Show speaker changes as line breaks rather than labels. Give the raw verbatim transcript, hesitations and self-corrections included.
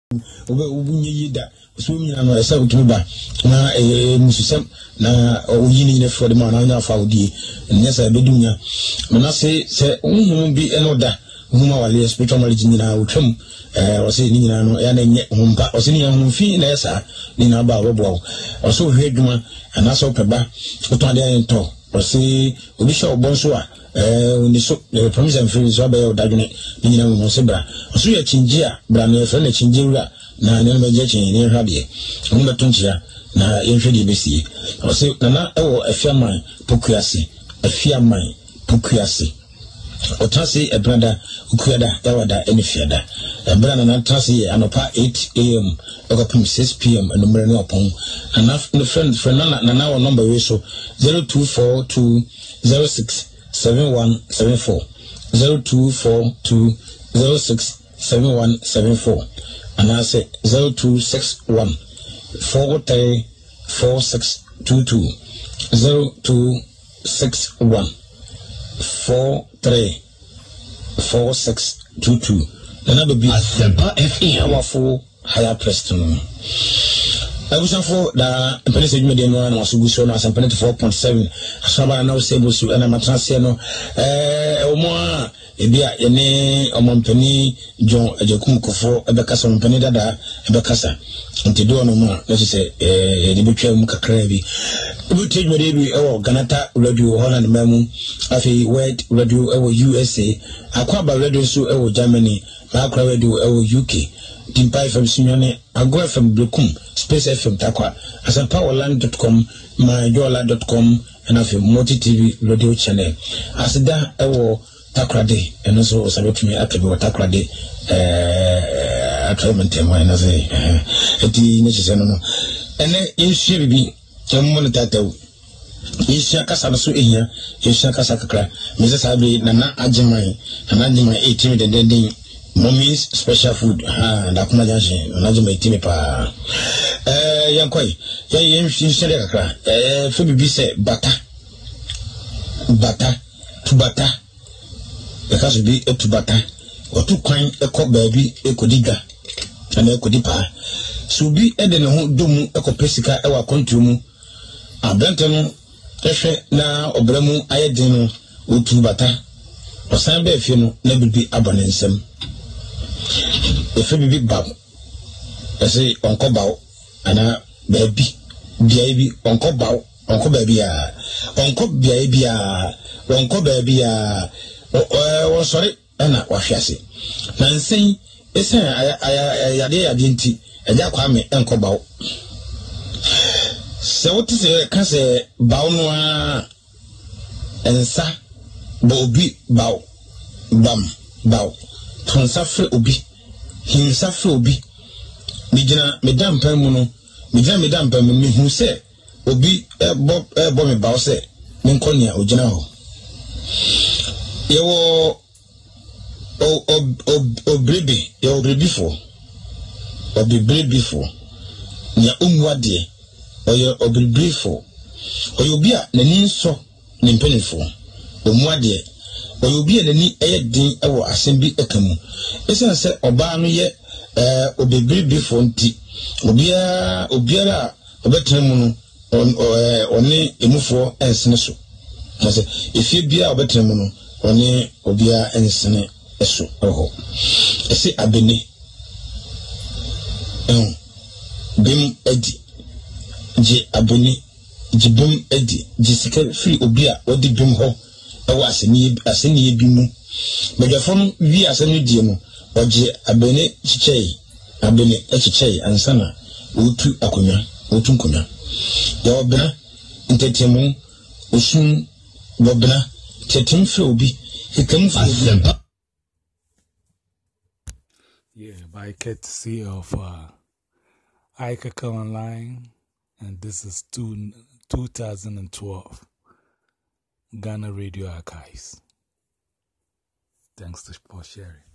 ubunye yida so nyina no esa utuba na eh mususem na oyini ne for the man na afa odi nyesa bedunya na se se unhu bi enoda huma wale spiritual knowledge nyina utwam eh wose ni nyina no ya na nye humpa wose ni nyina humfi na esa ni na ba bobo wose hwe dwuma ana so peba utode ento wose obi sha obonso a eh oni so promise and free so ba yo dadwene ni nyina mo se bra wose ya chinjia bra na fe na chinjira na ne me je chin ni hwabie mo betunchia na yenhwe di besi wose na na ewo afiaman pokuase afiaman pokuase otase e brother ukuada yawada enifiada e brother na tase anopa eight a m okopim six p m number no opon and no friend friend na na na number we so zero two four two zero six seven one seven four zero two four two zero six seven one seven four and I say zero two six one four three four six two two zero two six one four three four six two two. The number be Asempa F M. Powerful higher Preston. I was for the police media no was so no Asempa four point seven. Asaba na say bosu na matrase no eh omo ebia yene omompani John Ajakum Kofo ebekasa omompani dada ebekasa ntido no ma na say eh de betwa mu kakra bi police media bi e Ganata radio Holland mamu afi word radio e U S A akwaba radio so e Germany akwa radio e U K Dimpa F M Sinyone Agro F M Blokum Space F M Takwa asempowerland dot com myjola dot com and afi Multi T V radio channel asida e Takrade and also sabot me akabi Takrade eh atremente mo na say eh eti ne chese no no ene yehye bibi emmo ne tataw yehye kasa so ehia yehye kasa kakra me say sabe na na ajeman na ajeman eighteen de den mommy's special food ah da kuma jaje na ajeman eighteen pa eh yankoi ye yehye kakra eh fe bibi say bata bata tubata because be etubata otu kwan ekọ baabi ekodiga ana ekodipa so bi ede ne ho domu ekopesika ewa kontu mu abante no ehwe na obramu ayedin no otubata osan ba efie no na bibi abone nsem efe bibi baw ese onko baw ana baabi bia bi onko baw onko baabi a onko bia bi a onko baabi a o sorry na wahwiase na nsen esen ayade yade nti eja kwa me enko bawo se wote se ka se bawo no a ensa bo obi bawo bam bawo tonsa fre obi hinsa fre obi mijina medam pan mu no mijina medam pan mu mi hu se obi ebo ebo me bawo se me nkonia ogina ho yewo o o o o brebe yewo brebe fo o brebe fo nya umwade oyo o brebe fo oyo bia nani nso ne mpenifo omwade oyo bia nani eyedin ewo asembi ekamu esen se oba no ye eh o brebe fo nti obia obiara obetemu no oni emufo ensene so nase efie bia obetemu no oni obia ensene eso oho ese abene em bim edi je abene je bim edi je sika free obia odi bim ho ewo aseni aseni bi mu megafon wi aseni die no oje abene chichei abene echichei ansana otu akonya otu nkonya ya obena ntetemu osun bobena tetem free obi hikam free.
Yeah, by courtesy of uh, Ika Online, and this is two, two thousand twelve Ghana Radio Archives. Thanks for sharing.